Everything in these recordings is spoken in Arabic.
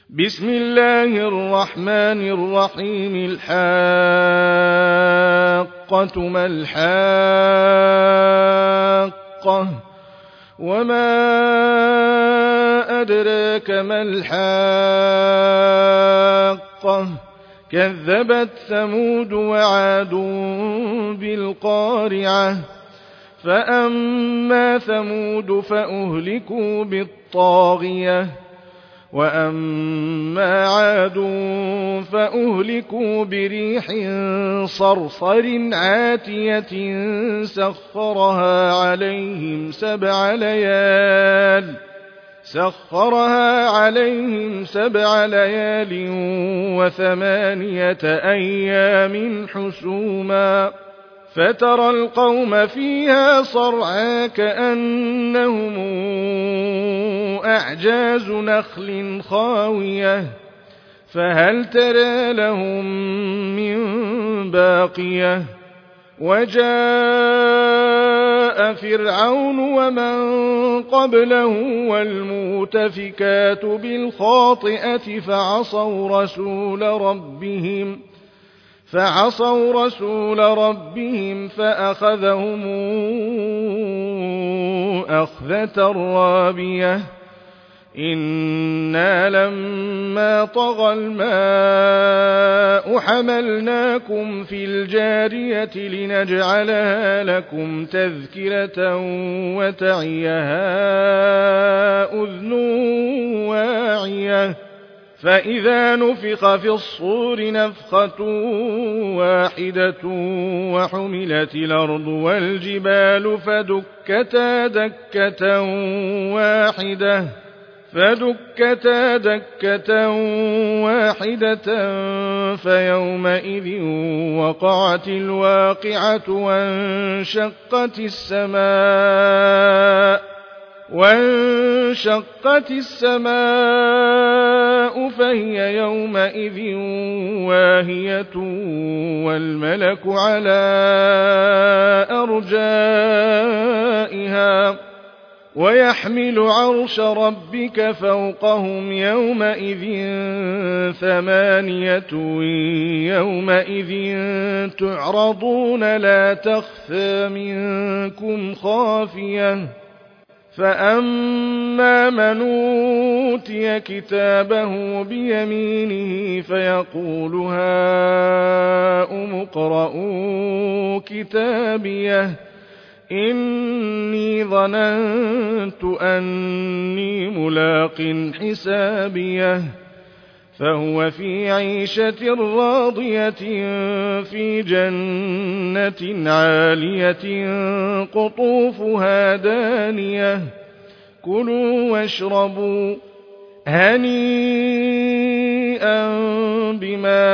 بسم الله الرحمن الرحيم. الحاقة ما الحاقة وما أدراك ما الحاقة كذبت ثمود وعاد بالقارعة فأما ثمود فأهلكوا بالطاغية وأما عاد فأهلكوا بريح صرصر عاتية سخرها عليهم سبع ليال و8 أيام حسوما فترى القوم فيها صرعى كأنهم أعجاز نخل خاوية فهل ترى لهم من باقية وجاء فرعون ومن قبله والمؤتفكات بالخاطئة فعصوا رسول ربهم فأخذهم أخذة رابية إنا لما طغى الماء حملناكم في الجارية لنجعلها لكم تذكرة وتعيها أذن واعية فإذا نفخ في الصور نفخة واحدة وحملت الأرض والجبال فدكتا دكة واحدة فيومئذ وقعت الواقعة وانشقت السماء فهي يومئذ واهية والملك على أرجائها ويحمل عرش ربك فوقهم يومئذ 8 يومئذ تعرضون لا تخفى منكم خافية فأما من أوتي كتابه بيمينه فيقول هاؤم اقرءوا كتابيه إني ظننت أني ملاق حسابيه فهو في عيشة راضية في جنة عالية قطوفها دانية كلوا واشربوا هنيئا بما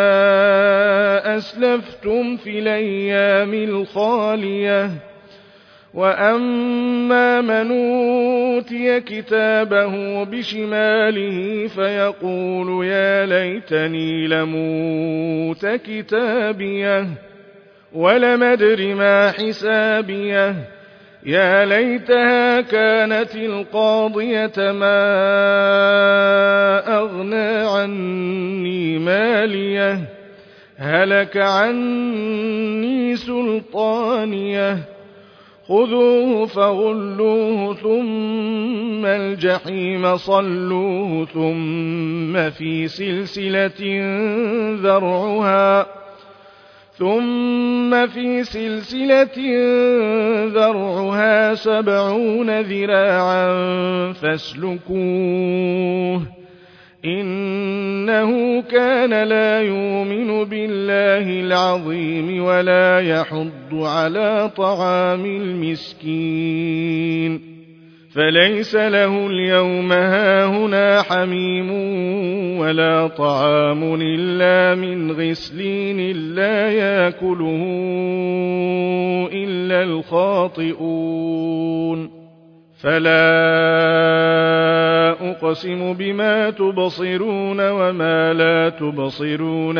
أسلفتم في الأيام الخالية وأما من أوتي كتابه بشماله فيقول يا ليتني لموت كتابيه ولم أدر ما حسابيه يا ليتها كانت القاضية ما أغنى عني ماليه هلك عني سلطانيه خذوه فغلوه ثم الجحيم صلوه ثم في سلسلة ذرعها 70 ذراعا فاسلكوه إنه كان لا يؤمن بالله العظيم ولا يحض على طعام المسكين فليس له اليوم هاهنا حميم ولا طعام إلا من غسلين لا يأكله إلا الخاطئون فلا أقسم بما تبصرون وما لا تبصرون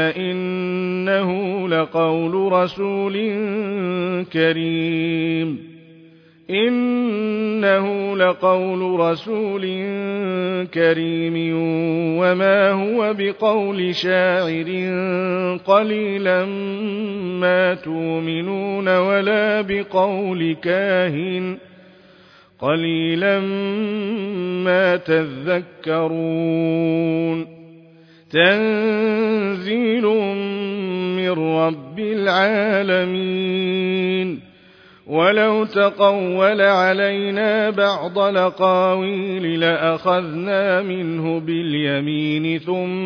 إنه لقول رسول كريم إنه لقول رسول كريم وما هو بقول شاعر قليلا ما تؤمنون ولا بقول كاهن قليلا ما تذكرون تنزيل من رب العالمين ولو تقول علينا بعض الأقاويل لأخذنا منه باليمين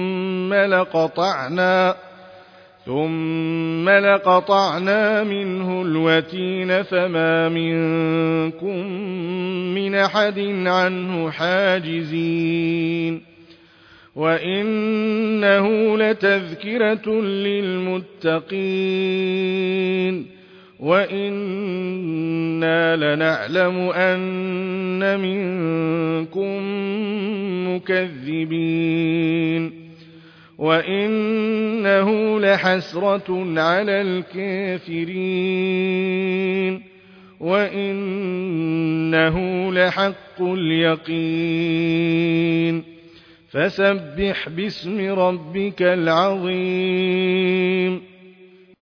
ثم لقطعنا منه الوتين فما منكم من أحد عنه حاجزين وإنه لتذكرة للمتقين وإنا لنعلم أن منكم مكذبين وإنه لحسرة على الكافرين وإنه لحق اليقين فسبح باسم ربك العظيم